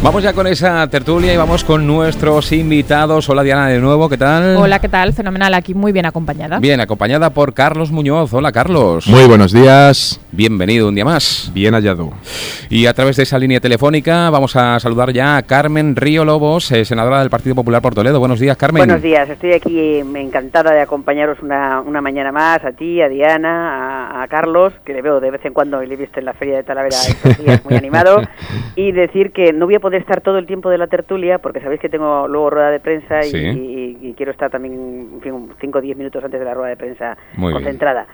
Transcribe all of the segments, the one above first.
Vamos ya con esa tertulia y vamos con nuestros invitados. Hola Diana de nuevo, ¿qué tal? Hola, ¿qué tal? Fenomenal, aquí muy bien acompañada. Bien, acompañada por Carlos Muñoz. Hola Carlos. Muy buenos días. Bienvenido un día más. Bien hallado. Y a través de esa línea telefónica vamos a saludar ya a Carmen Río Lobos, senadora del Partido Popular por Toledo. Buenos días, Carmen. Buenos días, estoy aquí encantada de acompañaros una mañana más, a ti, a Diana, a Carlos, que le veo de vez en cuando y le he visto en la Feria de Talavera estos días muy animado, y decir que no voy a poder estar todo el tiempo de la tertulia, porque sabéis que tengo luego rueda de prensa y quiero estar también, en fin, 5 o 10 minutos antes de la rueda de prensa muy concentrada.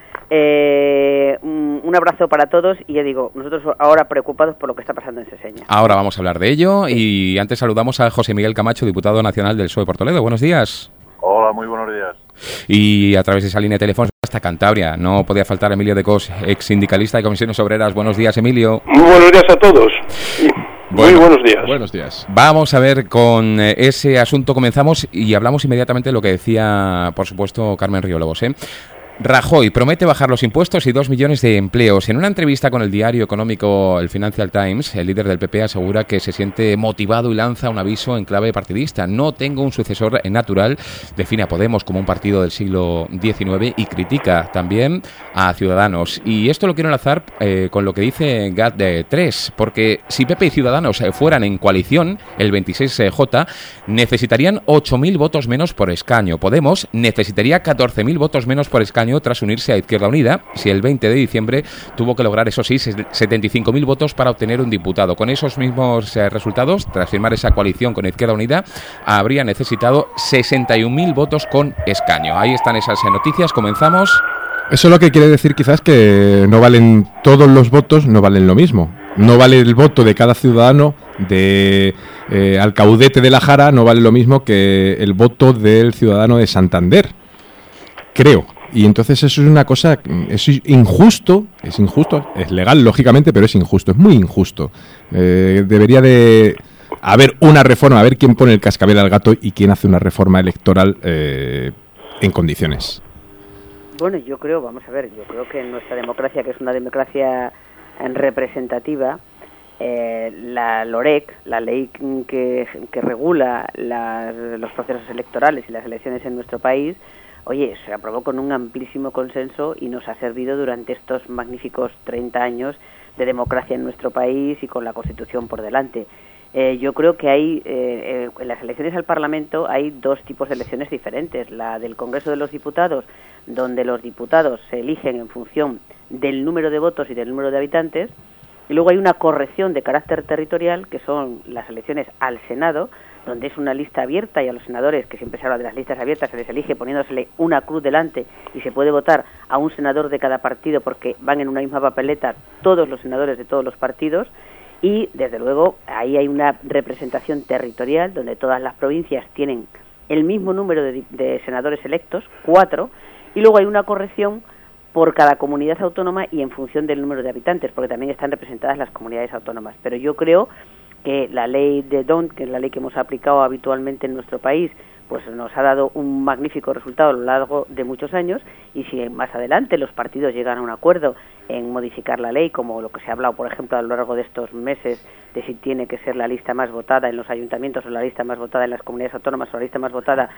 Un abrazo para todos y ya digo, nosotros ahora preocupados por lo que está pasando en Seseña. Ahora vamos a hablar de ello y antes saludamos a José Miguel Camacho, diputado nacional del PSOE por Toledo. Buenos días. Hola, muy buenos días. Y a través de esa línea telefónica hasta Cantabria, no podía faltar Emilio de Cos, ex sindicalista de Comisiones Obreras. Buenos días, Emilio. Muy buenos días a todos. Muy buenos días. Buenos días. Vamos a ver con ese asunto, comenzamos y hablamos inmediatamente de lo que decía, por supuesto, Carmen Río Lobos, Rajoy promete bajar los impuestos y 2 millones de empleos. En una entrevista con el diario económico el Financial Times, el líder del PP asegura que se siente motivado y lanza un aviso en clave partidista. No tengo un sucesor natural, define a Podemos como un partido del siglo XIX y critica también a Ciudadanos. Y esto lo quiero enlazar con lo que dice GAT3, porque si PP y Ciudadanos fueran en coalición, el 26J, necesitarían 8.000 votos menos por escaño. Podemos necesitaría 14.000 votos menos por escaño tras unirse a Izquierda Unida, si el 20 de diciembre tuvo que lograr, eso sí, 75.000 votos para obtener un diputado. Con esos mismos resultados, tras firmar esa coalición con Izquierda Unida, habría necesitado 61.000 votos con escaño. Ahí están esas noticias, comenzamos. Eso lo que quiere decir quizás que no valen todos los votos, no valen lo mismo. No vale el voto de cada ciudadano de Alcaudete de la Jara, no vale lo mismo que el voto del ciudadano de Santander, creo. Y entonces eso es una cosa, es injusto, es legal lógicamente, pero es injusto, es muy injusto. Debería de haber una reforma, a ver quién pone el cascabel al gato y quién hace una reforma electoral en condiciones. Bueno, yo creo que en nuestra democracia, que es una democracia representativa, la LOREC, la ley que regula los procesos electorales y las elecciones en nuestro país, se aprobó con un amplísimo consenso y nos ha servido durante estos magníficos 30 años de democracia en nuestro país y con la Constitución por delante. Yo creo que hay, en las elecciones al Parlamento hay dos tipos de elecciones diferentes. La del Congreso de los Diputados, donde los diputados se eligen en función del número de votos y del número de habitantes, y luego hay una corrección de carácter territorial, que son las elecciones al Senado, donde es una lista abierta y a los senadores, que siempre se habla de las listas abiertas, se les elige poniéndosele una cruz delante y se puede votar a un senador de cada partido porque van en una misma papeleta todos los senadores de todos los partidos y, desde luego, ahí hay una representación territorial donde todas las provincias tienen el mismo número de senadores electos, 4, y luego hay una corrección por cada comunidad autónoma y en función del número de habitantes, porque también están representadas las comunidades autónomas. Pero yo creo que la ley de DONT, que es la ley que hemos aplicado habitualmente en nuestro país, pues nos ha dado un magnífico resultado a lo largo de muchos años, y si más adelante los partidos llegan a un acuerdo en modificar la ley, como lo que se ha hablado, por ejemplo, a lo largo de estos meses, de si tiene que ser la lista más votada en los ayuntamientos o la lista más votada en las comunidades autónomas o la lista más votada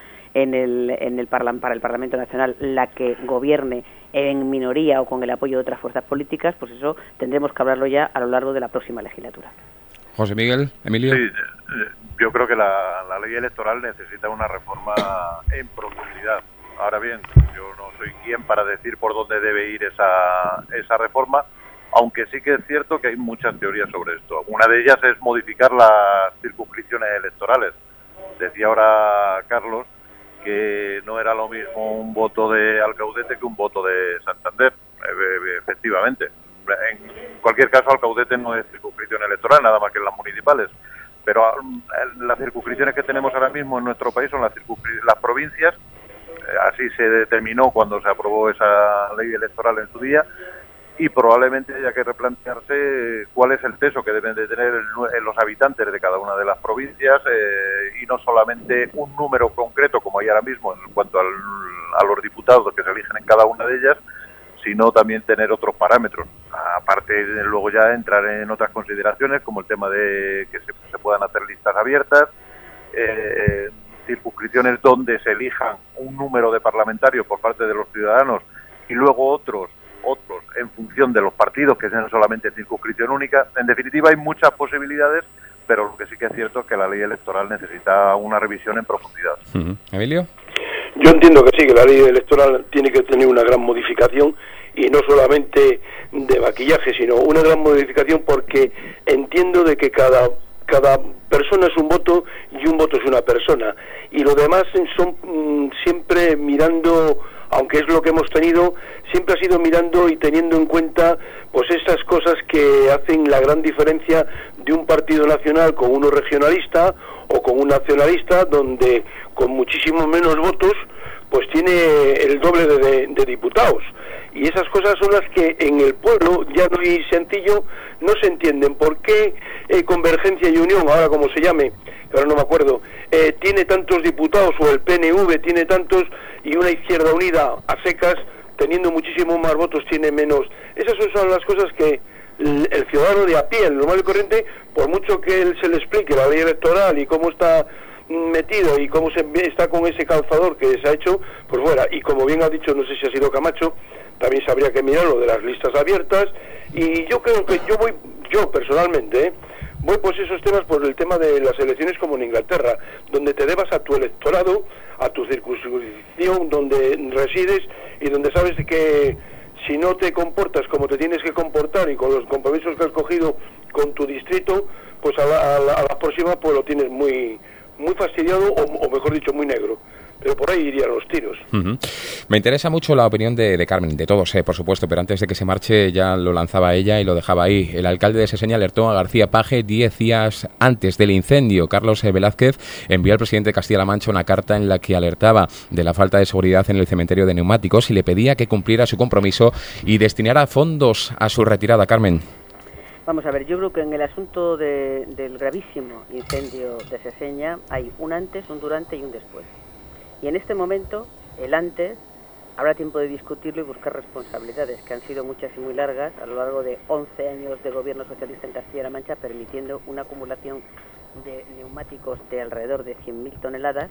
para el Parlamento Nacional, la que gobierne en minoría o con el apoyo de otras fuerzas políticas, pues eso tendremos que hablarlo ya a lo largo de la próxima legislatura. José Miguel, Emilio. Sí, yo creo que la ley electoral necesita una reforma en profundidad. Ahora bien, yo no soy quien para decir por dónde debe ir esa reforma, aunque sí que es cierto que hay muchas teorías sobre esto. Una de ellas es modificar las circunscripciones electorales. Decía ahora Carlos que no era lo mismo un voto de Alcaudete que un voto de Santander, efectivamente. En cualquier caso, Alcaudete no es circunscripción electoral, nada más que en las municipales. Pero las circunscripciones que tenemos ahora mismo en nuestro país son las provincias. Así se determinó cuando se aprobó esa ley electoral en su día. Y probablemente haya que replantearse cuál es el peso que deben de tener los habitantes de cada una de las provincias y no solamente un número concreto como hay ahora mismo en cuanto a los diputados que se eligen en cada una de ellas, sino también tener otros parámetros. aparte luego ya entrar en otras consideraciones como el tema de que se puedan hacer listas abiertas, circunscripciones donde se elijan un número de parlamentarios por parte de los ciudadanos y luego otros en función de los partidos, que sean solamente circunscripción única. En definitiva, hay muchas posibilidades, pero lo que sí que es cierto es que la ley electoral necesita una revisión en profundidad. ¿Emilio? Yo entiendo que sí, que la ley electoral tiene que tener una gran modificación, y no solamente de maquillaje, sino una gran modificación, porque entiendo de que cada persona es un voto y un voto es una persona, y lo demás son siempre mirando, aunque es lo que hemos tenido, siempre ha sido mirando y teniendo en cuenta pues esas cosas que hacen la gran diferencia de un partido nacional con uno regionalista o con un nacionalista, donde con muchísimo menos votos pues tiene el doble de diputados. Y esas cosas son las que en el pueblo, llano y sencillo, no se entienden. ¿Por qué Convergencia y Unión, ahora como se llame, ahora no me acuerdo, tiene tantos diputados, o el PNV tiene tantos, y una Izquierda Unida a secas, teniendo muchísimo más votos, tiene menos? Esas son las cosas que el ciudadano de a pie, el normal y corriente, por mucho que él se le explique la ley electoral y cómo está metido y cómo está con ese calzador que se ha hecho, pues fuera. Y como bien ha dicho, no sé si ha sido Camacho, también habría que mirar lo de las listas abiertas, y yo creo que yo personalmente, voy por esos temas, por el tema de las elecciones como en Inglaterra, donde te debas a tu electorado, a tu circunscripción donde resides, y donde sabes que si no te comportas como te tienes que comportar y con los compromisos que has cogido con tu distrito, pues a la próxima pues lo tienes muy fastidiado, o mejor dicho, muy negro. Pero por ahí irían los tiros. Me interesa mucho la opinión de Carmen, de todos, por supuesto, pero antes de que se marche ya lo lanzaba ella y lo dejaba ahí. El alcalde de Seseña alertó a García Paje 10 días antes del incendio. Carlos Velázquez envió al presidente de Castilla-La Mancha una carta en la que alertaba de la falta de seguridad en el cementerio de Neumáticos y le pedía que cumpliera su compromiso y destinara fondos a su retirada. Carmen. Vamos a ver, yo creo que en el asunto del gravísimo incendio de Seseña hay un antes, un durante y un después. Y en este momento, el antes, habrá tiempo de discutirlo y buscar responsabilidades, que han sido muchas y muy largas a lo largo de 11 años de gobierno socialista en Castilla-La Mancha, permitiendo una acumulación de neumáticos de alrededor de 100.000 toneladas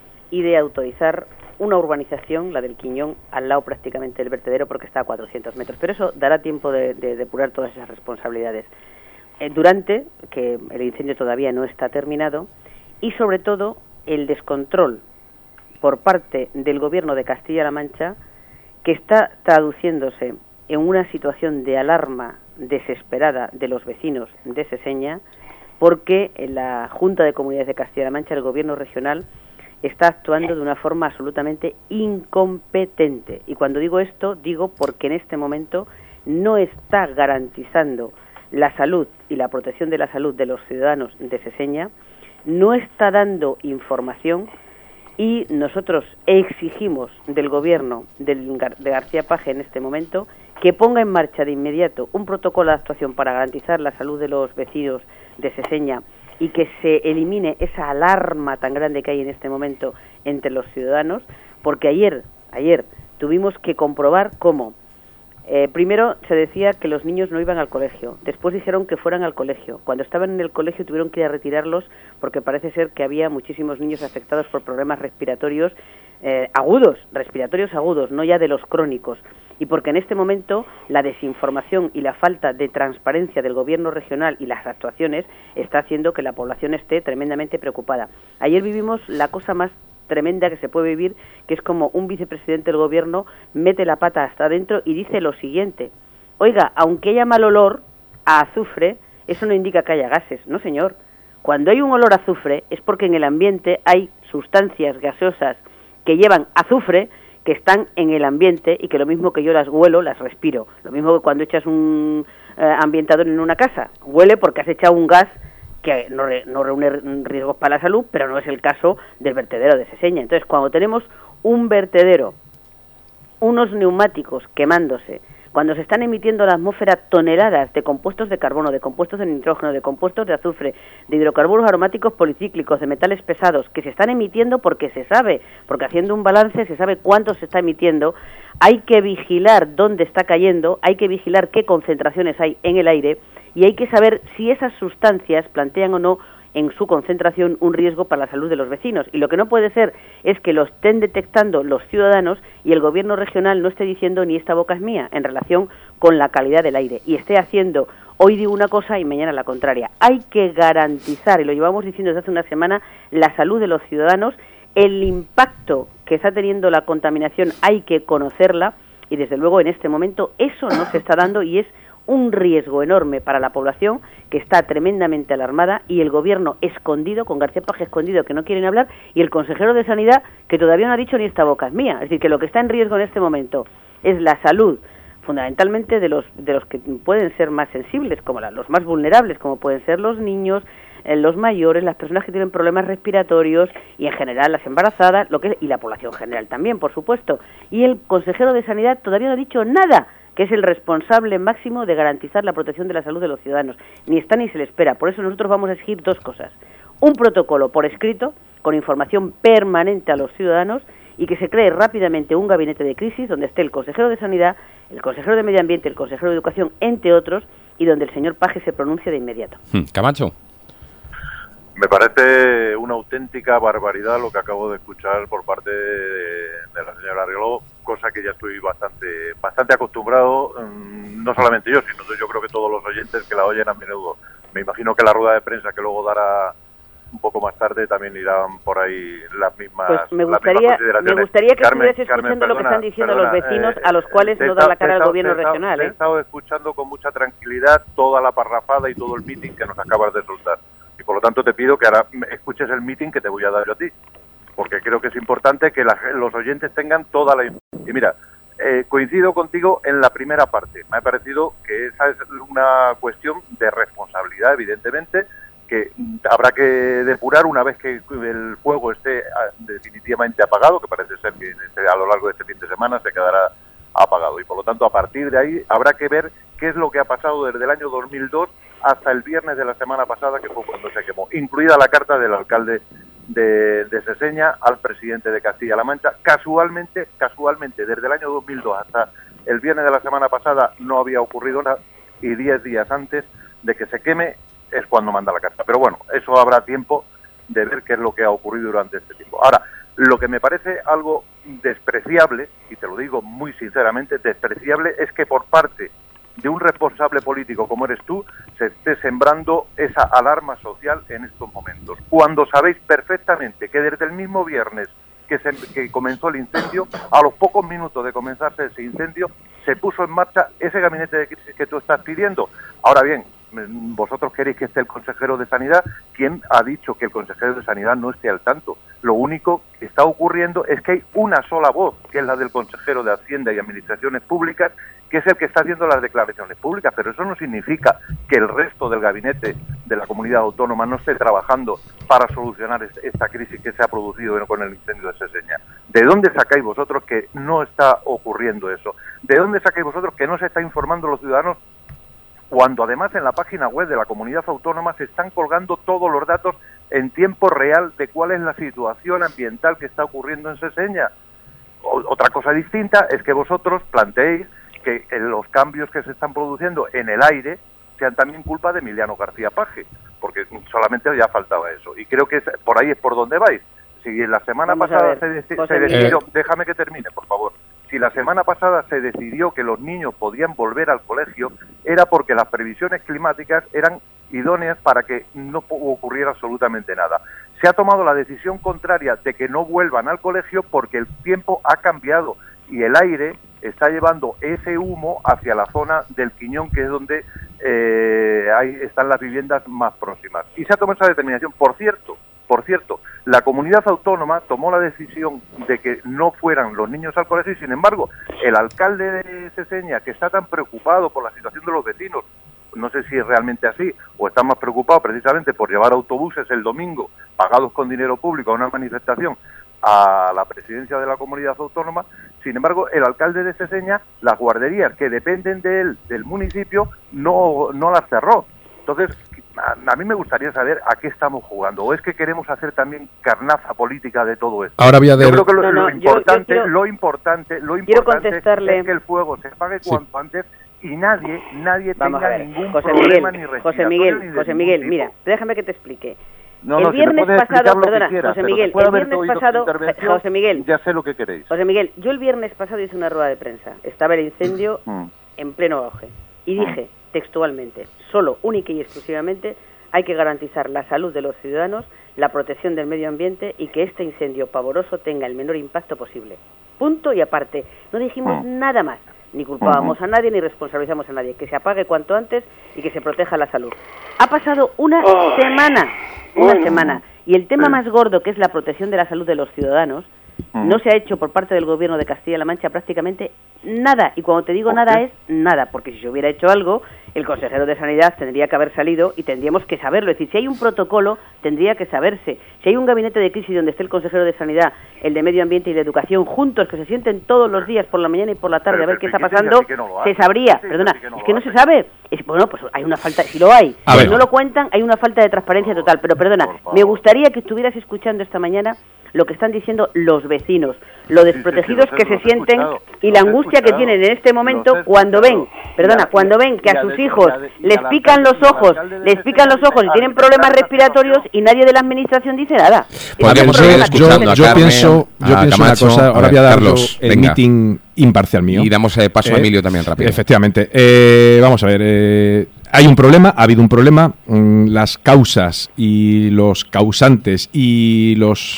y de autorizar una urbanización, la del Quiñón, al lado prácticamente del vertedero, porque está a 400 metros. Pero eso dará tiempo de depurar todas esas responsabilidades. Durante, que el incendio todavía no está terminado, y sobre todo el descontrol por parte del gobierno de Castilla-La Mancha, que está traduciéndose en una situación de alarma desesperada de los vecinos de Seseña, porque en la Junta de Comunidades de Castilla-La Mancha, el gobierno regional, está actuando de una forma absolutamente incompetente. Y cuando digo esto, digo porque en este momento no está garantizando la salud y la protección de la salud de los ciudadanos de Seseña, no está dando información, y nosotros exigimos del gobierno de García Paje en este momento que ponga en marcha de inmediato un protocolo de actuación para garantizar la salud de los vecinos de Seseña y que se elimine esa alarma tan grande que hay en este momento entre los ciudadanos, porque ayer tuvimos que comprobar cómo primero se decía que los niños no iban al colegio, después dijeron que fueran al colegio. Cuando estaban en el colegio tuvieron que ir a retirarlos porque parece ser que había muchísimos niños afectados por problemas respiratorios agudos, no ya de los crónicos. Y porque en este momento la desinformación y la falta de transparencia del gobierno regional y las actuaciones está haciendo que la población esté tremendamente preocupada. Ayer vivimos la cosa más tremenda que se puede vivir, que es como un vicepresidente del gobierno mete la pata hasta adentro y dice lo siguiente: oiga, aunque haya mal olor a azufre, eso no indica que haya gases. No, señor. Cuando hay un olor a azufre es porque en el ambiente hay sustancias gaseosas que llevan azufre, que están en el ambiente y que lo mismo que yo las huelo, las respiro. Lo mismo que cuando echas un ambientador en una casa, huele porque has echado un gas que no reúne riesgos para la salud, pero no es el caso del vertedero de Seseña. Entonces, cuando tenemos un vertedero, unos neumáticos quemándose, cuando se están emitiendo a la atmósfera toneladas de compuestos de carbono, de compuestos de nitrógeno, de compuestos de azufre, de hidrocarburos aromáticos policíclicos, de metales pesados, que se están emitiendo porque se sabe, porque haciendo un balance se sabe cuánto se está emitiendo, hay que vigilar dónde está cayendo, hay que vigilar qué concentraciones hay en el aire y hay que saber si esas sustancias plantean o no en su concentración un riesgo para la salud de los vecinos. Y lo que no puede ser es que lo estén detectando los ciudadanos y el gobierno regional no esté diciendo ni esta boca es mía en relación con la calidad del aire y esté haciendo hoy digo una cosa y mañana la contraria. Hay que garantizar, y lo llevamos diciendo desde hace una semana, la salud de los ciudadanos. El impacto que está teniendo la contaminación hay que conocerla y desde luego en este momento eso no se está dando y es un riesgo enorme para la población que está tremendamente alarmada y el gobierno escondido, con García Paje escondido, que no quieren hablar, y el consejero de Sanidad, que todavía no ha dicho ni esta boca es mía. Es decir, que lo que está en riesgo en este momento es la salud, fundamentalmente de los que pueden ser más sensibles, como los más vulnerables, como pueden ser los niños, los mayores, las personas que tienen problemas respiratorios y en general las embarazadas, y la población general también, por supuesto. Y el consejero de Sanidad todavía no ha dicho nada, que es el responsable máximo de garantizar la protección de la salud de los ciudadanos. Ni está ni se le espera. Por eso nosotros vamos a exigir dos cosas. Un protocolo por escrito, con información permanente a los ciudadanos, y que se cree rápidamente un gabinete de crisis donde esté el consejero de Sanidad, el consejero de Medio Ambiente, el consejero de Educación, entre otros, y donde el señor Paje se pronuncie de inmediato. Camacho. Me parece una auténtica barbaridad lo que acabo de escuchar por parte de la señora Riolo, cosa que ya estoy bastante acostumbrado, no solamente yo, sino yo creo que todos los oyentes que la oyen a menudo. Me imagino que la rueda de prensa que luego dará un poco más tarde también irán por ahí las mismas Pues me gustaría que estuvieras escuchando lo que están diciendo los vecinos, a los cuales no da la cara al gobierno regional. He estado escuchando con mucha tranquilidad toda la parrafada y todo el meeting que nos acabas de soltar. Y por lo tanto te pido que ahora escuches el meeting que te voy a dar yo a ti, porque creo que es importante que los oyentes tengan toda la información. Y mira, coincido contigo en la primera parte. Me ha parecido que esa es una cuestión de responsabilidad, evidentemente, que habrá que depurar una vez que el fuego esté definitivamente apagado, que parece ser que a lo largo de este fin de semana se quedará apagado. Y por lo tanto, a partir de ahí habrá que ver qué es lo que ha pasado desde el año 2002 hasta el viernes de la semana pasada, que fue cuando se quemó, incluida la carta del alcalde de Seseña al presidente de Castilla-La Mancha. Casualmente, desde el año 2002 hasta el viernes de la semana pasada no había ocurrido nada, y 10 días antes de que se queme es cuando manda la carta. Pero bueno, eso habrá tiempo de ver qué es lo que ha ocurrido durante este tiempo. Ahora, lo que me parece algo despreciable, y te lo digo muy sinceramente, despreciable, es que por parte de un responsable político como eres tú, se esté sembrando esa alarma social en estos momentos, cuando sabéis perfectamente que desde el mismo viernes que comenzó el incendio, a los pocos minutos de comenzarse ese incendio, se puso en marcha ese gabinete de crisis que tú estás pidiendo. Ahora bien, vosotros queréis que esté el consejero de Sanidad. ¿Quién ha dicho que el consejero de Sanidad no esté al tanto? Lo único que está ocurriendo es que hay una sola voz, que es la del consejero de Hacienda y Administraciones Públicas, que es el que está haciendo las declaraciones públicas, pero eso no significa que el resto del gabinete de la comunidad autónoma no esté trabajando para solucionar esta crisis que se ha producido con el incendio de Seseña. ¿De dónde sacáis vosotros que no está ocurriendo eso? ¿De dónde sacáis vosotros que no se está informando a los ciudadanos, cuando además en la página web de la comunidad autónoma se están colgando todos los datos en tiempo real de cuál es la situación ambiental que está ocurriendo en Seseña? Otra cosa distinta es que vosotros planteéis que los cambios que se están produciendo en el aire sean también culpa de Emiliano García Paje, porque solamente ya faltaba eso. Y creo que por ahí es por donde vais. Si la semana pasada se decidió, déjame que termine, por favor. Si la semana pasada se decidió que los niños podían volver al colegio, era porque las previsiones climáticas eran idóneas para que no ocurriera absolutamente nada. Se ha tomado la decisión contraria de que no vuelvan al colegio porque el tiempo ha cambiado y el aire está llevando ese humo hacia la zona del Quiñón, que es donde están las viviendas más próximas. Y se ha tomado esa determinación. Por cierto, la comunidad autónoma tomó la decisión de que no fueran los niños al colegio y, sin embargo, el alcalde de Seseña, que está tan preocupado por la situación de los vecinos, no sé si es realmente así, o está más preocupado precisamente por llevar autobuses el domingo, pagados con dinero público, a una manifestación a la presidencia de la comunidad autónoma, Sin embargo, el alcalde de Seseña, las guarderías que dependen de él, del municipio, no las cerró. Entonces, a mí me gustaría saber a qué estamos jugando. ¿O es que queremos hacer también carnaza política de todo esto? Ahora voy a Yo creo que lo importante es que el fuego se apague cuanto antes y nadie tenga ningún problema ni respiratorio. José Miguel, mira, déjame que te explique. El viernes pasado, perdona, José Miguel, el viernes pasado, José Miguel, ya sé lo que queréis. José Miguel, yo el viernes pasado hice una rueda de prensa. Estaba el incendio en pleno auge y dije textualmente, solo, única y exclusivamente, hay que garantizar la salud de los ciudadanos, la protección del medio ambiente y que este incendio pavoroso tenga el menor impacto posible. Punto y aparte. No dijimos nada más. Ni culpábamos a nadie, ni responsabilizamos a nadie. Que se apague cuanto antes y que se proteja la salud. Ha pasado una semana. Y el tema más gordo, que es la protección de la salud de los ciudadanos, no se ha hecho por parte del gobierno de Castilla-La Mancha prácticamente nada. Y cuando te digo nada es nada, porque si se hubiera hecho algo, el consejero de Sanidad tendría que haber salido y tendríamos que saberlo. Es decir, si hay un protocolo, tendría que saberse. Si hay un gabinete de crisis donde esté el consejero de Sanidad, el de Medio Ambiente y de Educación, juntos, que se sienten todos los días por la mañana y por la tarde a ver qué está pasando, se sabría. Perdona, es que no se sabe. Bueno, pues hay una falta, si lo hay, si no lo cuentan, hay una falta de transparencia total. Pero perdona, me gustaría que estuvieras escuchando esta mañana lo que están diciendo los vecinos, lo desprotegidos que se sienten y la angustia que tienen en este momento cuando ven, cuando ven que a sus hijos les pican los ojos y tienen problemas respiratorios y nadie de la administración dice nada. Podríamos seguir escuchando yo pienso una cosa, ahora voy a dar el meeting imparcial mío. Y damos paso a Emilio también rápido. Efectivamente. Vamos a ver, hay un problema, ha habido un problema, las causas y los causantes y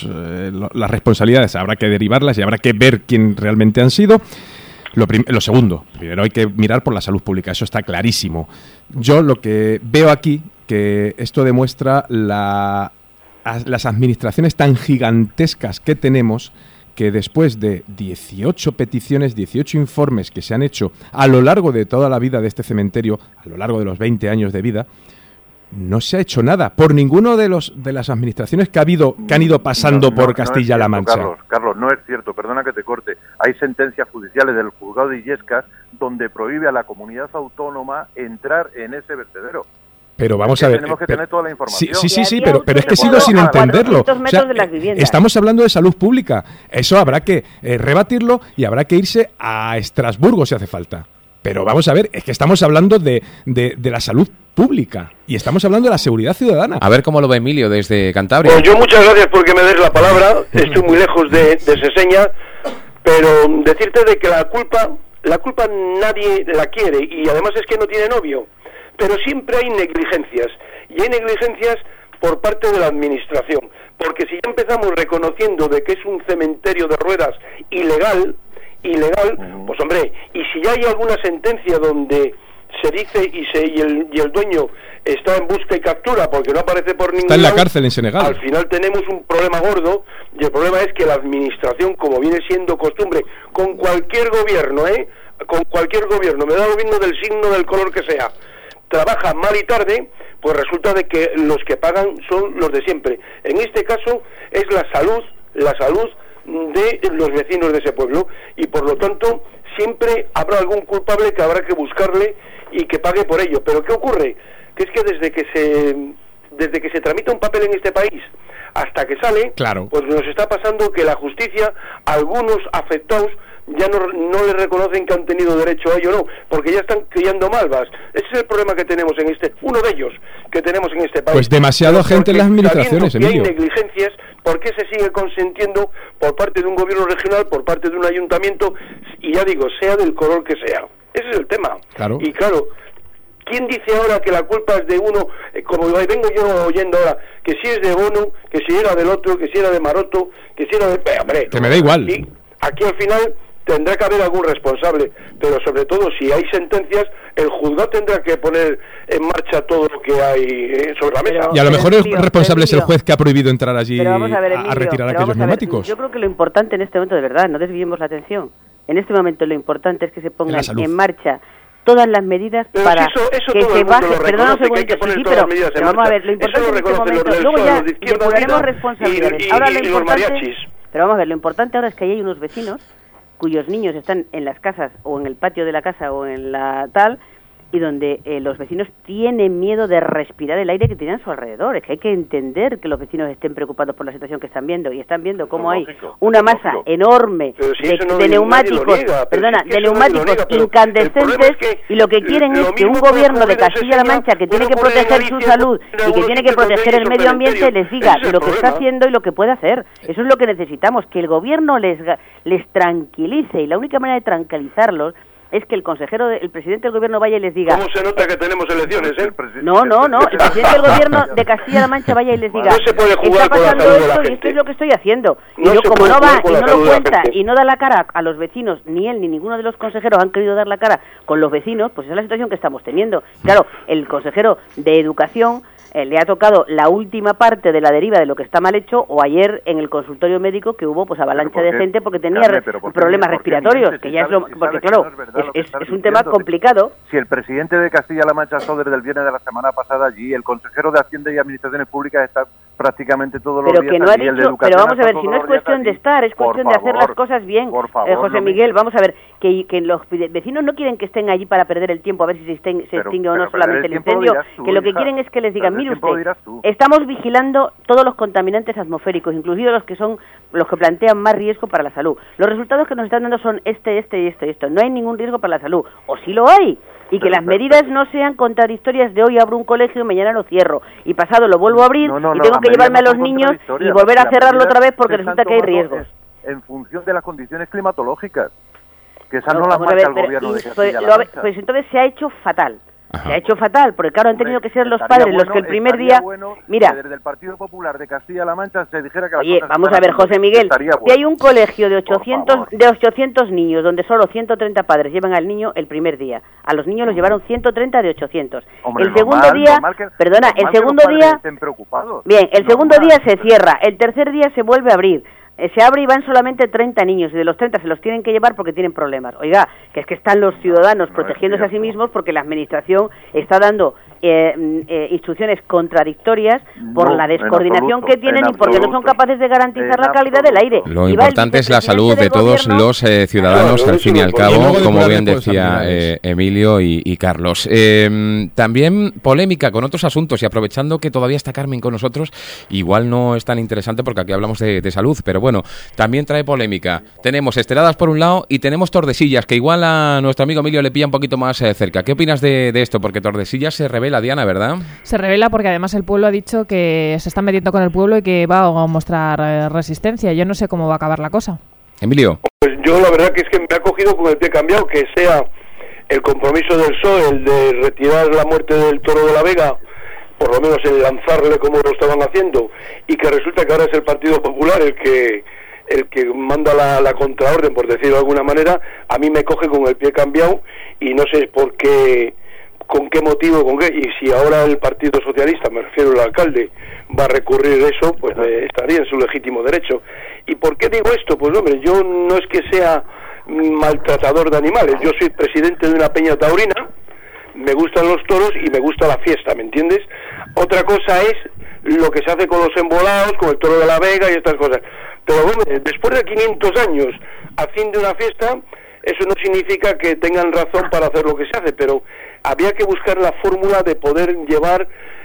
las responsabilidades habrá que derivarlas y habrá que ver quién realmente han sido. Lo segundo, primero hay que mirar por la salud pública, eso está clarísimo. Yo lo que veo aquí, que esto demuestra las administraciones tan gigantescas que tenemos, que después de 18 peticiones, 18 informes que se han hecho a lo largo de toda la vida de este cementerio, a lo largo de los 20 años de vida, no se ha hecho nada por ninguno de las administraciones que han ido pasando por Castilla-La Mancha. Carlos, no es cierto, perdona que te corte. Hay sentencias judiciales del juzgado de Illescas donde prohíbe a la comunidad autónoma entrar en ese vertedero. Pero vamos a ver. Tenemos que tener toda la información. Sí, pero es que sigo sin entenderlo. O sea, estamos hablando de salud pública. Eso habrá que rebatirlo y habrá que irse a Estrasburgo si hace falta. Pero vamos a ver, es que estamos hablando de la salud pública y estamos hablando de la seguridad ciudadana. A ver cómo lo ve Emilio desde Cantabria. Pues yo muchas gracias porque me des la palabra. Estoy muy lejos de Seseña, pero decirte de que la culpa nadie la quiere y además es que no tiene novio. Pero siempre hay negligencias, y hay negligencias por parte de la administración, porque si ya empezamos reconociendo de que es un cementerio de ruedas ilegal, pues hombre, y si ya hay alguna sentencia donde se dice y el dueño está en busca y captura porque no aparece por ningún lado, está en la cárcel en Senegal. Al final tenemos un problema gordo, y el problema es que la administración, como viene siendo costumbre, con cualquier gobierno, me da lo mismo del signo, del color que sea, trabaja mal y tarde, pues resulta de que los que pagan son los de siempre. En este caso es la salud de los vecinos de ese pueblo, y por lo tanto siempre habrá algún culpable que habrá que buscarle y que pague por ello. Pero ¿qué ocurre? Que es que desde que se tramita un papel en este país hasta que sale, claro, pues nos está pasando que la justicia, algunos afectados, ya no le reconocen que han tenido derecho a ello, no, porque ya están criando malvas. Ese es el problema que tenemos uno de ellos que tenemos en este país. Pues demasiada gente en las administraciones, Emilio. Hay negligencias, ¿por qué se sigue consintiendo por parte de un gobierno regional, por parte de un ayuntamiento, y ya digo, sea del color que sea? Ese es el tema. Claro. Y claro, ¿quién dice ahora que la culpa es de uno, como vengo yo oyendo ahora, que si es de Bono, que si era del otro, que si era de Maroto, que si era de... Hombre, que me da igual. Y aquí al final tendrá que haber algún responsable, pero sobre todo si hay sentencias, el juzgado tendrá que poner en marcha todo lo que hay sobre la mesa. Y a lo mejor el responsable es el juez que ha prohibido entrar allí a retirar aquellos neumáticos. Yo creo que lo importante en este momento, de verdad, no desviemos la atención. En este momento lo importante es que se pongan en marcha todas las medidas para que se baje. Perdón un segundito, pero vamos a ver, lo importante en este momento, luego ya depuraremos responsabilidades. Ahora lo importante, pero vamos a ver, lo importante ahora es que hay unos vecinos cuyos niños están en las casas o en el patio de la casa o en la tal, y donde los vecinos tienen miedo de respirar el aire que tienen a su alrededor. Es que hay que entender que los vecinos estén preocupados por la situación que están viendo, y están viendo cómo hay una masa enorme de neumáticos, de neumáticos incandescentes, y lo que quieren es que un gobierno de Castilla-La Mancha, que tiene que proteger su salud y que tiene que proteger el medio ambiente, les diga lo que está haciendo y lo que puede hacer. Eso es lo que necesitamos, que el gobierno les tranquilice, y la única manera de tranquilizarlos es que el presidente del gobierno vaya y les diga... ¿Cómo se nota que tenemos elecciones, eh? No, el presidente del gobierno de Castilla-La Mancha vaya y les diga... No se puede jugar está con la pasando salud de la esto y gente. esto es lo que estoy haciendo. Y No yo, se como puede no va jugar con y la no lo salud de la cuenta gente. y no da la cara a los vecinos, ni él ni ninguno de los consejeros han querido dar la cara con los vecinos, pues esa es la situación que estamos teniendo. Claro, el consejero de Educación le ha tocado la última parte de la deriva de lo que está mal hecho, o ayer en el consultorio médico que hubo pues avalancha de gente porque tenía problemas respiratorios, que ya es lo... Porque claro, es un tema complicado. Si el presidente de Castilla-La Mancha ha estado desde el viernes de la semana pasada allí, el consejero de Hacienda y Administraciones Públicas está prácticamente todos los días que no ha allí, el de dicho, Educación pero vamos a ver, está si todos no es los días cuestión de allí. estar, es cuestión de hacer las cosas bien. Por favor, José Miguel, vamos a ver, que los vecinos no quieren que estén allí para perder el tiempo a ver si se extingue o no solamente el incendio, que lo que quieren es que les digan, mire usted, estamos vigilando todos los contaminantes atmosféricos, incluidos los que son los que plantean más riesgo para la salud. Los resultados que nos están dando son este y esto. No hay ningún riesgo para la salud, o sí lo hay. Y que las medidas no sean contradictorias de hoy abro un colegio y mañana lo cierro, y pasado lo vuelvo a abrir y tengo que llevarme a los niños y volver a cerrarlo otra vez porque resulta que hay riesgos. En función de las condiciones climatológicas, que esas no las marca el gobierno de Castilla-La Mancha. Pues entonces se ha hecho fatal. Ajá. Se ha hecho fatal, porque claro, han tenido que ser los padres los que el primer día... Mira, desde el Partido Popular de Castilla-La Mancha se dijera que oye, vamos a ver, José Miguel, si hay un colegio de 800 niños donde solo 130 padres llevan al niño el primer día, a los niños los llevaron 130 de 800. Hombre, el segundo día, el segundo día... Bien, el segundo día se cierra, el tercer día se vuelve a abrir. Se abre y van solamente 30 niños, y de los 30 se los tienen que llevar porque tienen problemas. Oiga, que es que están los ciudadanos protegiéndose a sí mismos porque la administración está dando instrucciones contradictorias por la descoordinación que tienen y porque no son capaces de garantizar la calidad del aire. Lo importante es la salud de todos los ciudadanos, al fin y al cabo, como bien decía Emilio y Carlos. También polémica con otros asuntos, y aprovechando que todavía está Carmen con nosotros, igual no es tan interesante porque aquí hablamos de salud, pero bueno, también trae polémica. Tenemos Esteladas por un lado y tenemos Tordesillas, que igual a nuestro amigo Emilio le pilla un poquito más cerca. ¿Qué opinas de esto? Porque Tordesillas se revela, Diana, ¿verdad? Se revela porque además el pueblo ha dicho que se están metiendo con el pueblo y que va a mostrar resistencia. Yo no sé cómo va a acabar la cosa. Emilio. Pues yo la verdad que es que me ha cogido con el pie cambiado, que sea el compromiso del PSOE, el de retirar la muerte del Toro de la Vega, por lo menos el lanzarle como lo estaban haciendo, y que resulta que ahora es el Partido Popular el que manda la contraorden, por decirlo de alguna manera. A mí me coge con el pie cambiado y no sé por qué, con qué motivo, y si ahora el Partido Socialista, me refiero al alcalde, va a recurrir eso, pues estaría en su legítimo derecho. ¿Y por qué digo esto? Pues hombre, yo no es que sea maltratador de animales, yo soy presidente de una peña taurina, me gustan los toros y me gusta la fiesta, ¿me entiendes? Otra cosa es lo que se hace con los embolados, con el Toro de la Vega y estas cosas. Pero hombre, después de 500 años haciendo una fiesta, eso no significa que tengan razón para hacer lo que se hace, pero había que buscar la fórmula de poder llevar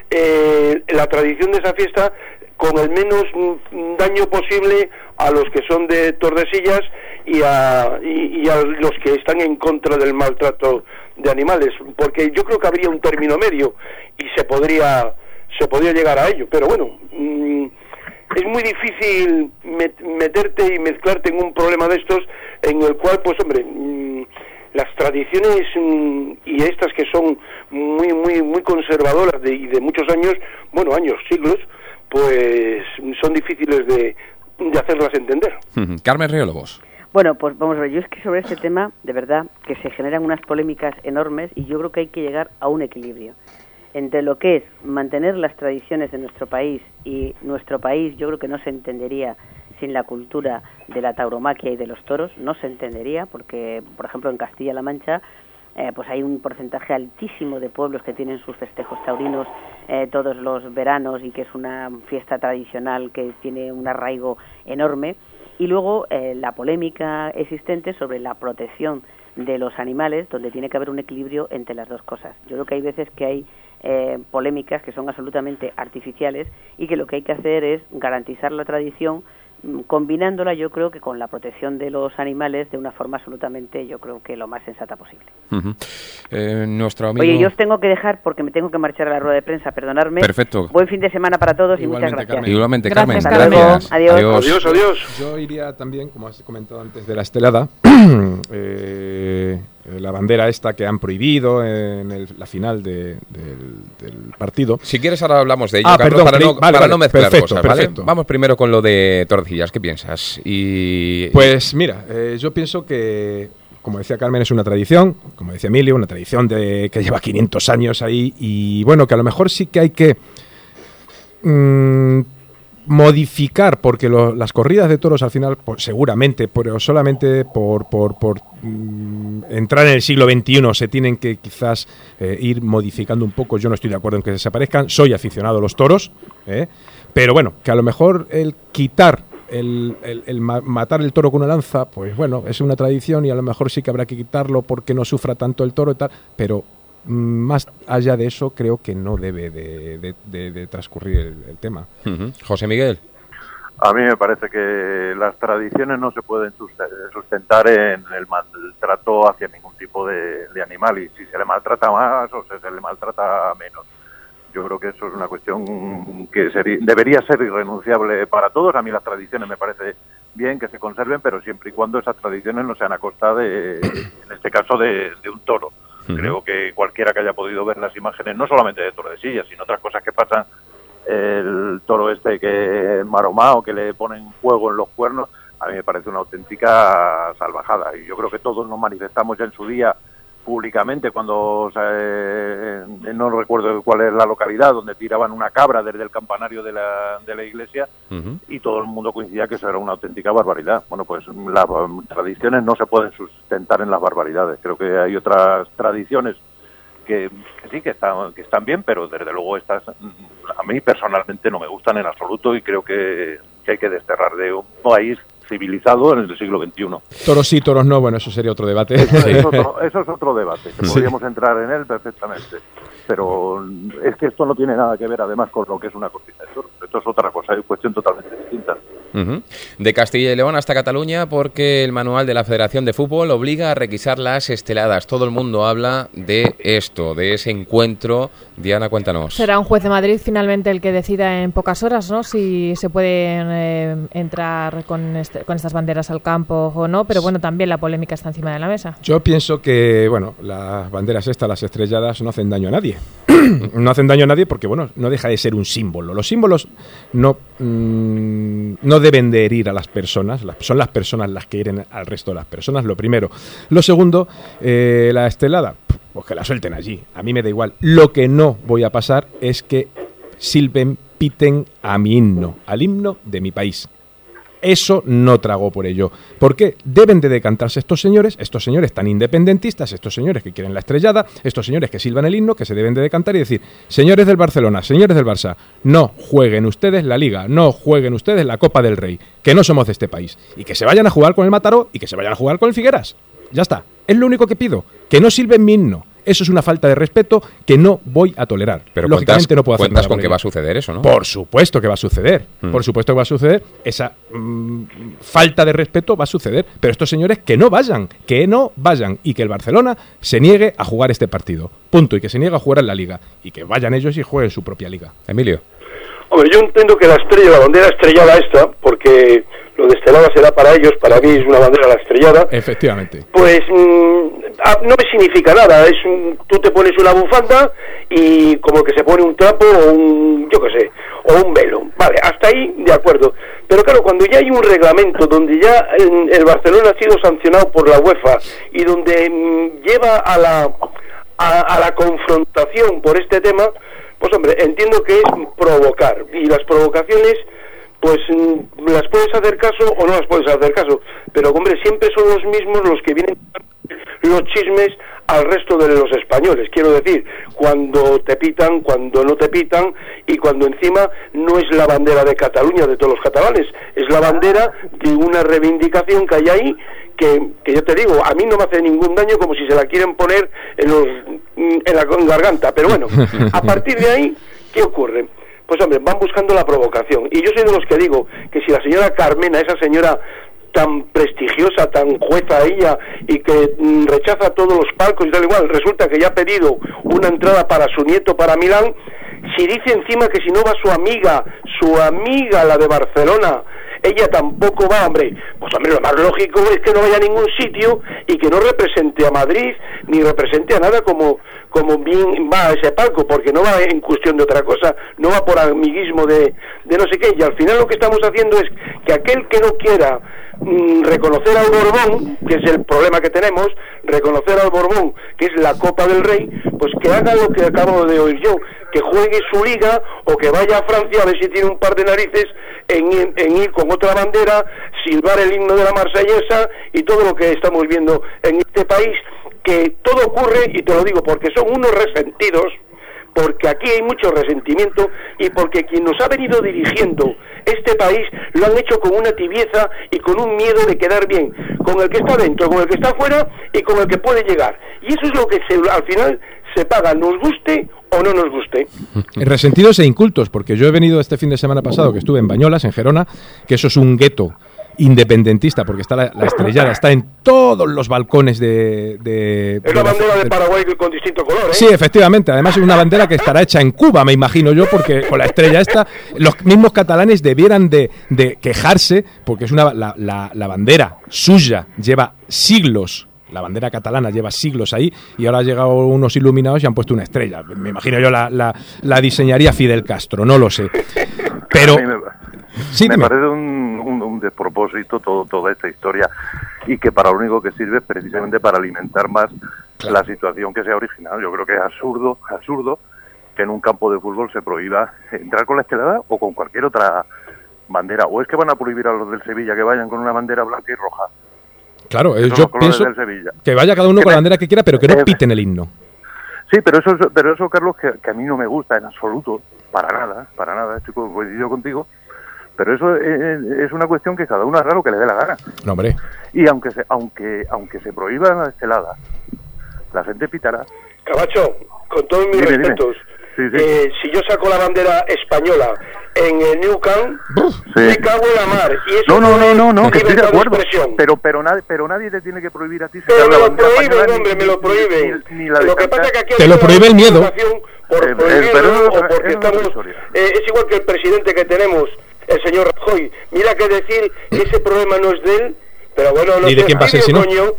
la tradición de esa fiesta con el menos daño posible a los que son de Tordesillas y a los que están en contra del maltrato de animales, porque yo creo que habría un término medio y se podría llegar a ello, pero bueno, es muy difícil meterte y mezclarte en un problema de estos en el cual, pues hombre, las tradiciones y estas que son muy conservadoras y de muchos años, siglos, pues son difíciles de hacerlas entender. Carmen Riólogos. Bueno, pues vamos a ver, yo es que sobre este tema, de verdad, que se generan unas polémicas enormes y yo creo que hay que llegar a un equilibrio entre lo que es mantener las tradiciones de nuestro país, y nuestro país yo creo que no se entendería sin la cultura de la tauromaquia y de los toros, no se entendería, porque, por ejemplo, en Castilla-La Mancha pues hay un porcentaje altísimo de pueblos que tienen sus festejos taurinos todos los veranos y que es una fiesta tradicional que tiene un arraigo enorme. Y luego la polémica existente sobre la protección de los animales, donde tiene que haber un equilibrio entre las dos cosas. Yo creo que hay veces que hay polémicas que son absolutamente artificiales y que lo que hay que hacer es garantizar la tradición, combinándola, yo creo, que con la protección de los animales de una forma absolutamente, yo creo, que lo más sensata posible. Nuestro amigo... Oye, yo os tengo que dejar porque me tengo que marchar a la rueda de prensa, perdonadme. Perfecto. Buen fin de semana para todos. Igualmente, y muchas gracias. Carmen. Igualmente, Gracias, Carmen. Carmen. Gracias. Adiós. Adiós. Yo iría también, como has comentado antes, de la estelada, la bandera esta que han prohibido en la final del partido. Si quieres ahora hablamos de ello, Ah, Carlos, perdón, para no mezclar perfecto, cosas, ¿vale? perfecto. Vamos primero con lo de Torrecillas, ¿qué piensas? Pues mira, yo pienso que, como decía Carmen, es una tradición, como decía Emilio, una tradición que lleva 500 años ahí, y bueno, que a lo mejor sí que hay que modificar, porque las corridas de toros al final, pues, seguramente, pero solamente por entrar en el siglo XXI se tienen que quizás ir modificando un poco. Yo no estoy de acuerdo en que desaparezcan, soy aficionado a los toros, pero bueno, que a lo mejor el quitar matar el toro con una lanza, pues bueno, es una tradición y a lo mejor sí que habrá que quitarlo porque no sufra tanto el toro y tal, pero más allá de eso creo que no debe de transcurrir el tema. José Miguel. A mí me parece que las tradiciones no se pueden sustentar en el maltrato hacia ningún tipo de animal, y si se le maltrata más o se le maltrata menos. Yo creo que eso es una cuestión que debería ser irrenunciable para todos. A mí las tradiciones me parece bien que se conserven, pero siempre y cuando esas tradiciones no sean a costa en este caso, de un toro. Creo que cualquiera que haya podido ver las imágenes, no solamente de Tordesillas, sino otras cosas que pasan, el toro este que es maromao, que le ponen fuego en los cuernos, a mí me parece una auténtica salvajada. Y yo creo que todos nos manifestamos ya en su día públicamente cuando, no recuerdo cuál es la localidad, donde tiraban una cabra desde el campanario de la iglesia, y todo el mundo coincidía que eso era una auténtica barbaridad. Bueno, pues las tradiciones no se pueden sustentar en las barbaridades. Creo que hay otras tradiciones que sí, que están bien, pero desde luego estas a mí personalmente no me gustan en absoluto, y creo que hay que desterrar de un país civilizado en el siglo XXI. Toros sí, toros no, bueno, eso sería otro debate. Eso es otro debate, que podríamos entrar en él perfectamente. Pero es que esto no tiene nada que ver además con lo que es una corrida de toros. Esto es otra cosa, es cuestión totalmente distinta. De Castilla y León hasta Cataluña, porque el manual de la Federación de Fútbol obliga a requisar las esteladas. Todo el mundo habla de esto, de ese encuentro. Diana, cuéntanos. Será un juez de Madrid finalmente el que decida en pocas horas, ¿no?, si se pueden entrar con estas banderas al campo o no, pero bueno, también la polémica está encima de la mesa. Yo pienso que, bueno, las banderas estas, las estrelladas, no hacen daño a nadie. No hacen daño a nadie porque, bueno, no deja de ser un símbolo. Los símbolos no deben de herir a las personas, son las personas las que hieren al resto de las personas, lo primero. Lo segundo, la estelada, pues que la suelten allí, a mí me da igual. Lo que no voy a pasar es que piten a mi himno, al himno de mi país. Eso no trago por ello. ¿Por qué? Deben de decantarse estos señores tan independentistas, estos señores que quieren la estrellada, estos señores que silban el himno, que se deben de decantar y decir: señores del Barcelona, señores del Barça, no jueguen ustedes la Liga, no jueguen ustedes la Copa del Rey, que no somos de este país. Y que se vayan a jugar con el Mataró y que se vayan a jugar con el Figueras. Ya está. Es lo único que pido. Que no silben mi himno. Eso es una falta de respeto que no voy a tolerar. Pero lógicamente no puedo hacer nada con que va a suceder eso, ¿no? Por supuesto que va a suceder. Por supuesto que va a suceder. Esa falta de respeto va a suceder. Pero estos señores que no vayan. Y que el Barcelona se niegue a jugar este partido. Punto. Y que se niegue a jugar en la Liga. Y que vayan ellos y jueguen su propia Liga. Emilio. Hombre, yo entiendo que la bandera estrellada esta, porque lo de estelada será para ellos, para mí es una bandera la estrellada. Efectivamente. Pues no me significa nada, tú te pones una bufanda y como que se pone un trapo o un velo. Vale, hasta ahí de acuerdo. Pero claro, cuando ya hay un reglamento donde ya el Barcelona ha sido sancionado por la UEFA y donde lleva a la confrontación por este tema, pues hombre, entiendo que es provocar, y las provocaciones pues las puedes hacer caso o no las puedes hacer caso, pero hombre, siempre son los mismos los que vienen los chismes al resto de los españoles. Quiero decir, cuando te pitan, cuando no te pitan, y cuando encima no es la bandera de Cataluña, de todos los catalanes, es la bandera de una reivindicación que hay ahí, que yo te digo, a mí no me hace ningún daño, como si se la quieren poner en la garganta. Pero bueno, a partir de ahí, ¿qué ocurre? Pues hombre, van buscando la provocación. Y yo soy de los que digo que si la señora Carmena, esa señora tan prestigiosa, tan jueza ella, y que rechaza todos los palcos y tal igual, resulta que ya ha pedido una entrada para su nieto para Milán, si dice encima que si no va su amiga, la de Barcelona, ella tampoco va, hombre, pues hombre, lo más lógico es que no vaya a ningún sitio y que no represente a Madrid, ni represente a nada como bien va a ese palco, porque no va en cuestión de otra cosa, no va por amiguismo de no sé qué, y al final lo que estamos haciendo es que aquel que no quiera reconocer al Borbón, que es el problema que tenemos, reconocer al Borbón, que es la Copa del Rey, pues que haga lo que acabo de oír yo, que juegue su liga, o que vaya a Francia a ver si tiene un par de narices en ir con otra bandera, silbar el himno de la Marsellesa y todo lo que estamos viendo en este país, que todo ocurre, y te lo digo porque son unos resentidos, porque aquí hay mucho resentimiento, y porque quien nos ha venido dirigiendo este país lo han hecho con una tibieza y con un miedo de quedar bien, con el que está dentro, con el que está afuera y con el que puede llegar. Y eso es lo que al final se paga, nos guste o no nos guste. Resentidos e incultos, porque yo he venido este fin de semana pasado, que estuve en Bañolas, en Gerona, que eso es un gueto independentista, porque está la estrellada, está en todos los balcones de es la bandera de Paraguay con distinto color, ¿eh? Sí, efectivamente, además es una bandera que estará hecha en Cuba, me imagino yo, porque con la estrella esta, los mismos catalanes debieran de quejarse, porque es la bandera suya, lleva siglos. La bandera catalana lleva siglos ahí, y ahora han llegado unos iluminados y han puesto una estrella. Me imagino yo la diseñaría Fidel Castro, no lo sé. Pero sí, me parece un despropósito toda esta historia, y que para lo único que sirve es precisamente para alimentar más la situación que se ha originado. Yo creo que es absurdo que en un campo de fútbol se prohíba entrar con la estelada o con cualquier otra bandera. O es que van a prohibir a los del Sevilla que vayan con una bandera blanca y roja. Claro, yo pienso que vaya cada uno con la bandera que quiera, pero que no piten el himno. Sí, pero eso Carlos, que a mí no me gusta en absoluto, para nada, estoy coincidido contigo, pero eso es una cuestión que cada uno hará lo que le dé la gana. No, hombre. Y aunque se prohíba la estelada, la gente pitará. Cabacho, con todos mis respetos, sí. Si yo saco la bandera española en el Nou Camp, me cago en la mar. Y eso no, que estoy de acuerdo. Pero nadie te tiene que prohibir a ti. Pero me lo prohíben, hombre, me lo prohíben. Lo que pasa es que aquí te lo prohíbe el miedo. Por prohibirlo, o porque estamos... es igual que el presidente que tenemos, el señor Rajoy. Mira que decir que ese problema no es de él, pero bueno, no sé, de quién va a ser, si no.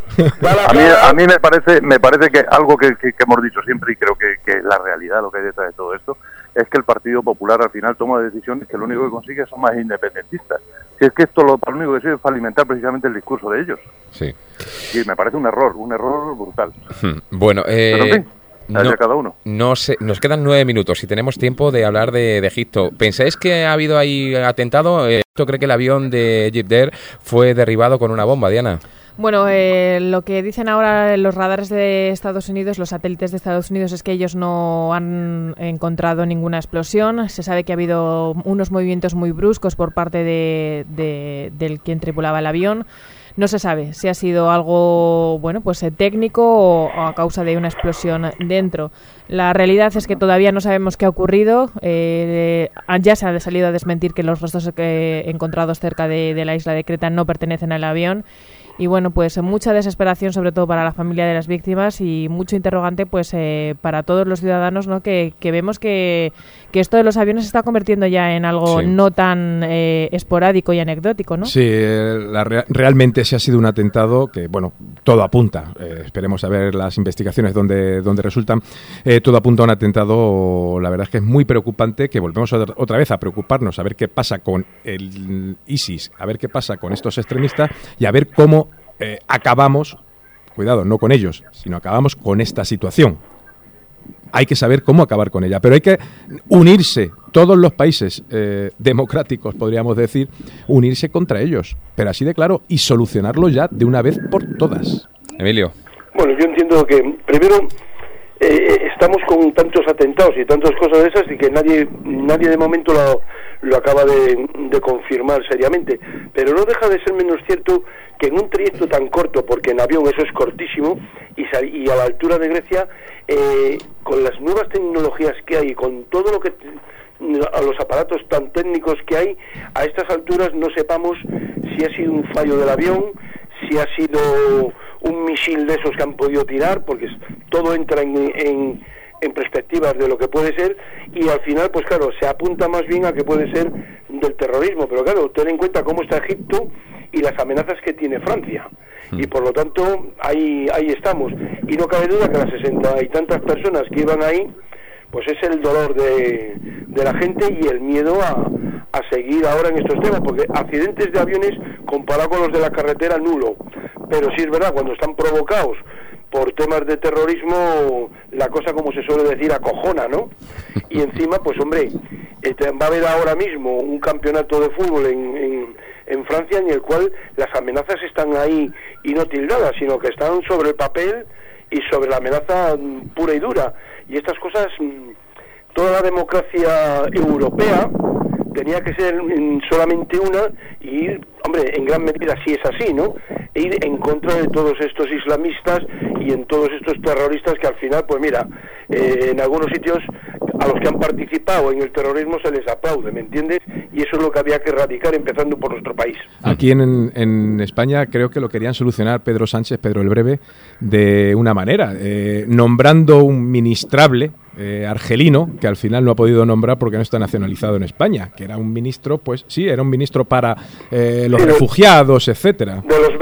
A mí me parece que algo que hemos dicho siempre, y creo que la realidad, lo que hay detrás de todo esto, es que el Partido Popular al final toma decisiones que lo único que consigue son más independentistas. Si es que esto lo único que sirve es para alimentar precisamente el discurso de ellos. Sí. Y me parece un error brutal. Bueno, pero en fin, cada uno. No sé, nos quedan 9 minutos y tenemos tiempo de hablar de Egipto. ¿Pensáis que ha habido ahí atentado? ¿Egipto cree que el avión de EgyptAir fue derribado con una bomba, Diana? Bueno, lo que dicen ahora los radares de Estados Unidos, los satélites de Estados Unidos, es que ellos no han encontrado ninguna explosión. Se sabe que ha habido unos movimientos muy bruscos por parte del quien tripulaba el avión. No se sabe si ha sido algo técnico o a causa de una explosión dentro. La realidad es que todavía no sabemos qué ha ocurrido. Ya se ha salido a desmentir que los restos encontrados cerca de la isla de Creta no pertenecen al avión. Y bueno, pues mucha desesperación, sobre todo para la familia de las víctimas, y mucho interrogante para todos los ciudadanos, ¿no? Que vemos que esto de los aviones se está convirtiendo ya en algo no tan esporádico y anecdótico, ¿no? Sí, realmente se ha sido un atentado que, bueno, todo apunta, esperemos a ver las investigaciones donde resultan, todo apunta a un atentado, la verdad es que es muy preocupante, que volvemos otra vez a preocuparnos, a ver qué pasa con el ISIS, a ver qué pasa con estos extremistas y a ver cómo acabamos, cuidado, no con ellos, sino acabamos con esta situación. Hay que saber cómo acabar con ella, pero hay que unirse, todos los países democráticos, podríamos decir, unirse contra ellos, pero así de claro, y solucionarlo ya de una vez por todas. Emilio. Bueno, yo entiendo que primero estamos con tantos atentados y tantas cosas de esas y que nadie de momento lo acaba de confirmar seriamente, pero no deja de ser menos cierto que en un trayecto tan corto, porque en avión eso es cortísimo, y a la altura de Grecia, con las nuevas tecnologías que hay, con todo lo que a los aparatos tan técnicos que hay, a estas alturas no sepamos si ha sido un fallo del avión, si ha sido un misil de esos que han podido tirar, porque todo entra en perspectivas de lo que puede ser, y al final, pues claro, se apunta más bien a que puede ser del terrorismo, pero claro, ten en cuenta cómo está Egipto y las amenazas que tiene Francia, y por lo tanto ahí estamos, y no cabe duda que las 60 y tantas personas que iban ahí, pues es el dolor de la gente y el miedo a seguir ahora en estos temas, porque accidentes de aviones comparado con los de la carretera, nulo, pero sí es verdad, cuando están provocados por temas de terrorismo, la cosa, como se suele decir, acojona, ¿no? Y encima, pues hombre, va a haber ahora mismo un campeonato de fútbol en Francia en el cual las amenazas están ahí y no tildadas, sino que están sobre el papel y sobre la amenaza pura y dura. Y estas cosas, toda la democracia europea tenía que ser solamente una, y ir, hombre, en gran medida sí es así, ¿no? E ir en contra de todos estos islamistas y en todos estos terroristas que al final, pues mira, en algunos sitios a los que han participado en el terrorismo se les aplaude, ¿me entiendes? Y eso es lo que había que erradicar, empezando por nuestro país. Aquí en España creo que lo querían solucionar Pedro el Breve, de una manera, nombrando un ministrable argelino, que al final no ha podido nombrar porque no está nacionalizado en España, que era un ministro, pues sí, era un ministro para los refugiados, etcétera. De los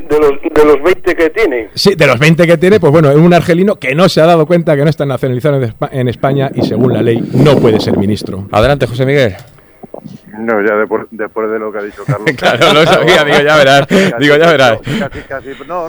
20 que tiene. Sí, de los 20 que tiene, pues bueno, es un argelino que no se ha dado cuenta que no está nacionalizado en España y según la ley no puede ser ministro. Adelante, José Miguel. No, ya después de lo que ha dicho Carlos. Claro, lo sabía, digo, ya verás. Casi. No.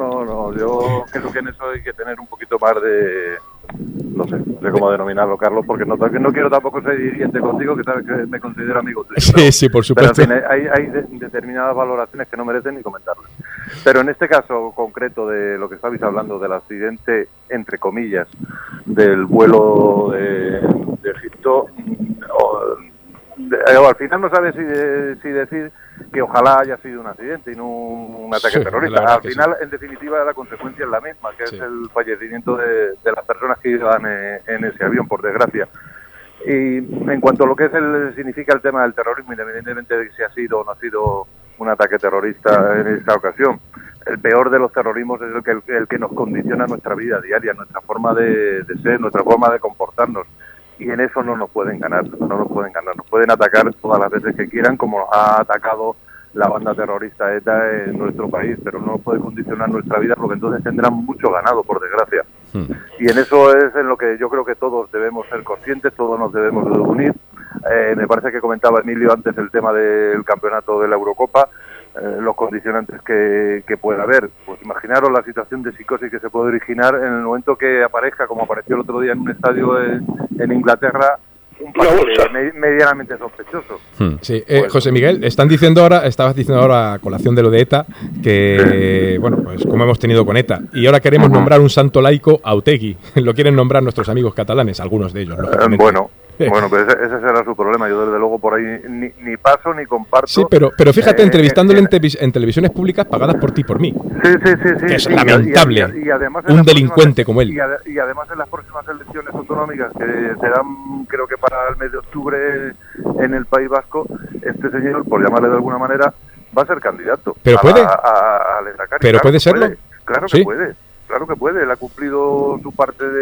Yo creo que en eso hay que tener un poquito más de... No sé cómo denominarlo, Carlos, porque no quiero tampoco ser hiriente contigo, que sabes que me considero amigo tuyo. Sí, por supuesto. Pero en fin, hay determinadas valoraciones que no merecen ni comentarlas. Pero en este caso concreto de lo que estabais hablando, del accidente, entre comillas, del vuelo de Egipto, al final no sabes si decir que ojalá haya sido un accidente y no un ataque terrorista. Al final, en definitiva, la consecuencia es la misma, que es el fallecimiento de las personas que iban en ese avión, por desgracia. Y en cuanto a lo que significa el tema del terrorismo, independientemente de si ha sido o no ha sido un ataque terrorista en esta ocasión, el peor de los terrorismos es el que nos condiciona nuestra vida diaria, nuestra forma de ser, nuestra forma de comportarnos. Y en eso no nos pueden ganar. Nos pueden atacar todas las veces que quieran, como ha atacado la banda terrorista ETA en nuestro país, pero no nos puede condicionar nuestra vida, porque entonces tendrán mucho ganado, por desgracia. Y en eso es en lo que yo creo que todos debemos ser conscientes, todos nos debemos de unir. Me parece que comentaba Emilio antes el tema del campeonato de la Eurocopa, los condicionantes que pueda haber. Pues imaginaros la situación de psicosis que se puede originar en el momento que aparezca, como apareció el otro día en un estadio en Inglaterra, un paquete medianamente sospechoso. Sí, José Miguel, estabas diciendo ahora a colación de lo de ETA, que, bueno, pues como hemos tenido con ETA, y ahora queremos nombrar un santo laico a Otegi. Lo quieren nombrar nuestros amigos catalanes, algunos de ellos, lógicamente. Bueno, pues ese será su problema. Yo desde luego por ahí ni paso ni comparto. Sí, pero fíjate, entrevistándole en televisiones públicas pagadas por ti y por mí. Sí. Que es lamentable. Y además un delincuente como él. Y además en las próximas elecciones autonómicas que se dan, creo que para el mes de octubre en el País Vasco, este señor, por llamarle de alguna manera, va a ser candidato. ¿Pero puede? ¿Pero puede serlo? Claro que puede. Claro que puede. Él ha cumplido su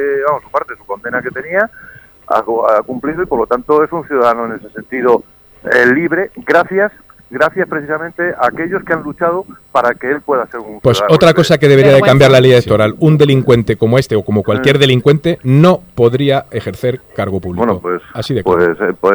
condena que tenía. Ha cumplido y por lo tanto es un ciudadano en ese sentido libre, gracias precisamente a aquellos que han luchado para que él pueda ser un pues ciudadano otra libre. Cosa que debería de cambiar la ley electoral, un delincuente como este o como cualquier delincuente no podría ejercer cargo público. Bueno, pues así de claro.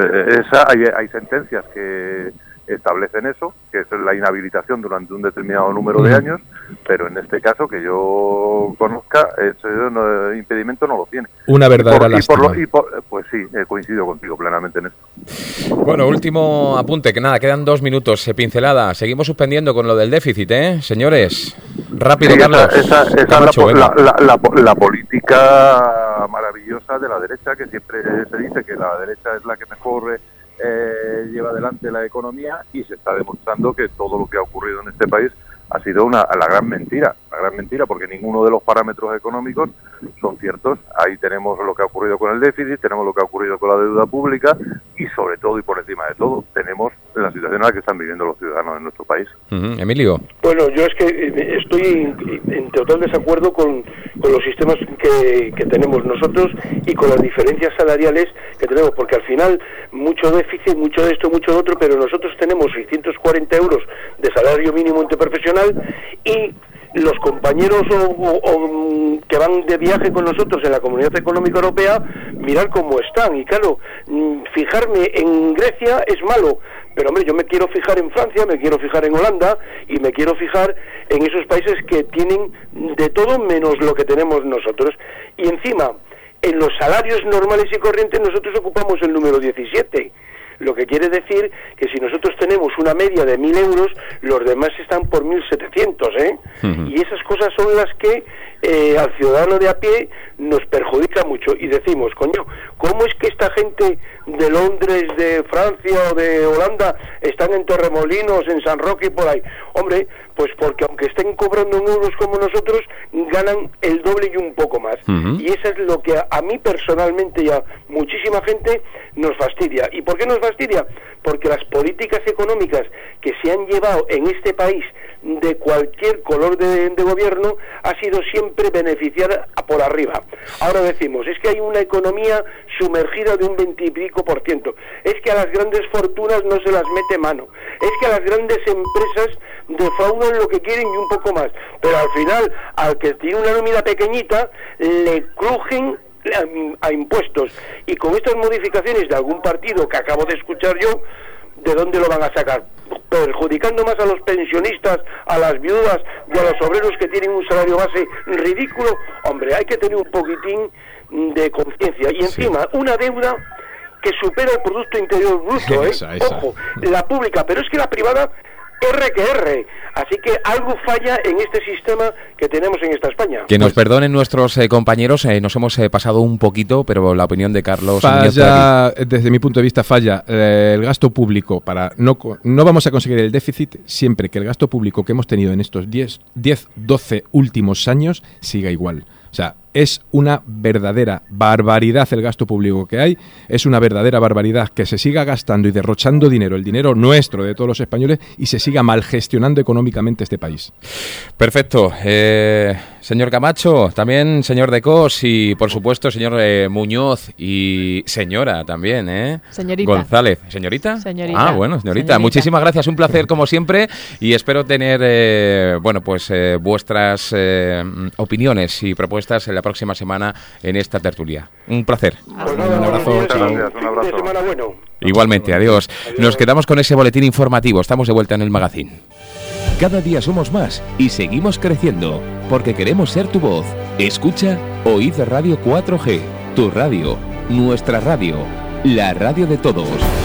Hay sentencias que establecen eso, que es la inhabilitación durante un determinado número de años, pero en este caso que yo conozca, ese impedimento no lo tiene. Una verdadera lástima. Pues sí, coincido contigo plenamente en esto. Bueno, último apunte, que nada, quedan 2 minutos, pincelada. Seguimos suspendiendo con lo del déficit, señores. Rápido, sí, Carlos. Esa Camacho, es la política maravillosa de la derecha, que siempre se dice que la derecha es la que mejor lleva adelante la economía, y se está demostrando que todo lo que ha ocurrido en este país ha sido la gran mentira, porque ninguno de los parámetros económicos son ciertos. Ahí tenemos lo que ha ocurrido con el déficit, tenemos lo que ha ocurrido con la deuda pública y, sobre todo y por encima de todo, tenemos la situación en la que están viviendo los ciudadanos en nuestro país. Emilio. Bueno, yo es que estoy en total desacuerdo con los sistemas que tenemos nosotros y con las diferencias salariales que tenemos, porque al final mucho déficit, mucho de esto, mucho de otro, pero nosotros tenemos 640 euros de salario mínimo interprofesional y los compañeros que van de viaje con nosotros en la Comunidad Económica Europea, mirar cómo están. Y claro, fijarme en Grecia es malo, pero hombre, yo me quiero fijar en Francia, me quiero fijar en Holanda y me quiero fijar en esos países que tienen de todo menos lo que tenemos nosotros. Y encima, en los salarios normales y corrientes nosotros ocupamos el número 17. Lo que quiere decir que si nosotros tenemos una media de 1.000 euros, los demás están por 1.700, ¿eh? Uh-huh. Y esas cosas son las que al ciudadano de a pie nos perjudica mucho. Y decimos, coño, ¿cómo es que esta gente de Londres, de Francia o de Holanda están en Torremolinos, en San Roque y por ahí? Hombre, pues porque aunque estén cobrando en euros como nosotros, ganan el doble y un poco más. Uh-huh. Y eso es lo que a mí personalmente y a muchísima gente nos fastidia. ¿Y por qué nos fastidia? Porque las políticas económicas que se han llevado en este país de cualquier color de gobierno ha sido siempre beneficiar por arriba. Ahora decimos, es que hay una economía sumergida de un 20 y pico %. Es que a las grandes fortunas no se las mete mano. Es que a las grandes empresas defraudan lo que quieren y un poco más. Pero al final, al que tiene una nómina pequeñita, le crujen a impuestos. Y con estas modificaciones de algún partido que acabo de escuchar yo, ¿de dónde lo van a sacar? Perjudicando más a los pensionistas, a las viudas y a los obreros que tienen un salario base ridículo. Hombre, hay que tener un poquitín de conciencia. Y encima, una deuda que supera el Producto Interior Bruto, esa. Ojo, la pública, pero es que la privada R. Así que algo falla en este sistema que tenemos en esta España. Que nos perdonen nuestros compañeros, nos hemos pasado un poquito, pero la opinión de Carlos... Falla, desde mi punto de vista, falla el gasto público. No vamos a conseguir el déficit siempre que el gasto público que hemos tenido en estos 10-12 últimos años siga igual. O sea, es una verdadera barbaridad el gasto público que hay, es una verdadera barbaridad que se siga gastando y derrochando dinero, el dinero nuestro de todos los españoles, y se siga mal gestionando económicamente este país. Perfecto. Señor Camacho, también señor de Cos y, por supuesto, señor Muñoz y señora también, Señorita. González. ¿Señorita? Señorita. Ah, bueno, señorita. Muchísimas gracias, un placer como siempre y espero tener, vuestras opiniones y propuestas en la próxima semana en esta tertulia. Un placer. Un abrazo. Muchas gracias, un abrazo. Semana bueno. Igualmente, adiós. Nos quedamos con ese boletín informativo. Estamos de vuelta en el Magazín. Cada día somos más y seguimos creciendo, porque queremos ser tu voz. Escucha Oíd Radio 4G, tu radio, nuestra radio, la radio de todos.